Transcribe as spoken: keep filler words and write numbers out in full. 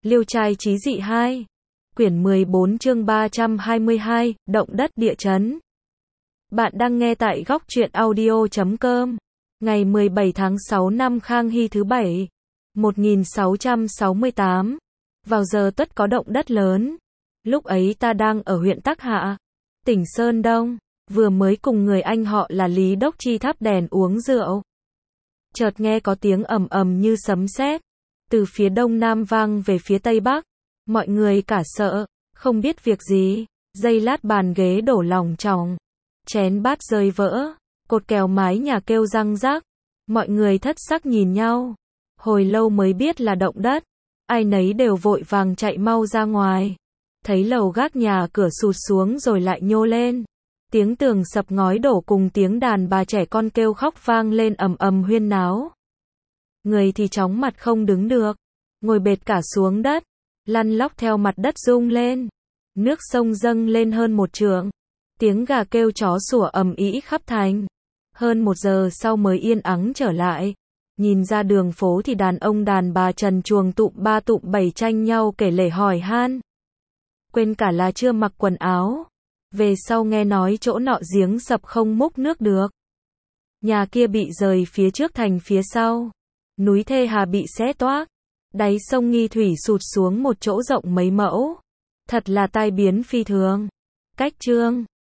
Liêu trai chí dị hai. Quyển mười bốn chương ba trăm hai mươi hai, động đất địa chấn. Bạn đang nghe tại góc truyện audio chấm com. Ngày mười bảy tháng sáu năm Khang Hy thứ bảy, một nghìn sáu trăm sáu mươi tám. Vào giờ tuất có động đất lớn. Lúc ấy ta đang ở huyện Tắc Hạ, tỉnh Sơn Đông, vừa mới cùng người anh họ là Lý Đốc Chi thắp đèn uống rượu. Chợt nghe có tiếng ầm ầm như sấm sét, từ phía đông nam vang về phía tây bắc. Mọi người cả sợ, không biết việc gì. Giây lát bàn ghế đổ lỏng tròng, chén bát rơi vỡ, cột kèo mái nhà kêu răng rắc. Mọi người thất sắc nhìn nhau, hồi lâu mới biết là động đất. Ai nấy đều vội vàng chạy mau ra ngoài. Thấy lầu gác nhà cửa sụt xuống rồi lại nhô lên. Tiếng tường sập ngói đổ cùng tiếng đàn bà trẻ con kêu khóc vang lên ầm ầm huyên náo. Người thì chóng mặt không đứng được, ngồi bệt cả xuống đất, lăn lóc theo mặt đất rung lên. Nước sông dâng lên hơn một trượng. Tiếng gà kêu chó sủa ầm ĩ khắp thành. Hơn một giờ sau mới yên ắng trở lại. Nhìn ra đường phố thì đàn ông đàn bà trần truồng tụm ba tụm bảy tranh nhau kể lể hỏi han. Quên cả là chưa mặc quần áo. Về sau nghe nói chỗ nọ giếng sập không múc nước được. Nhà kia bị rời phía trước thành phía sau. Núi Thê Hà bị xé toác. Đáy sông Nghi Thủy sụt xuống một chỗ rộng mấy mẫu. Thật là tai biến phi thường. Cách chương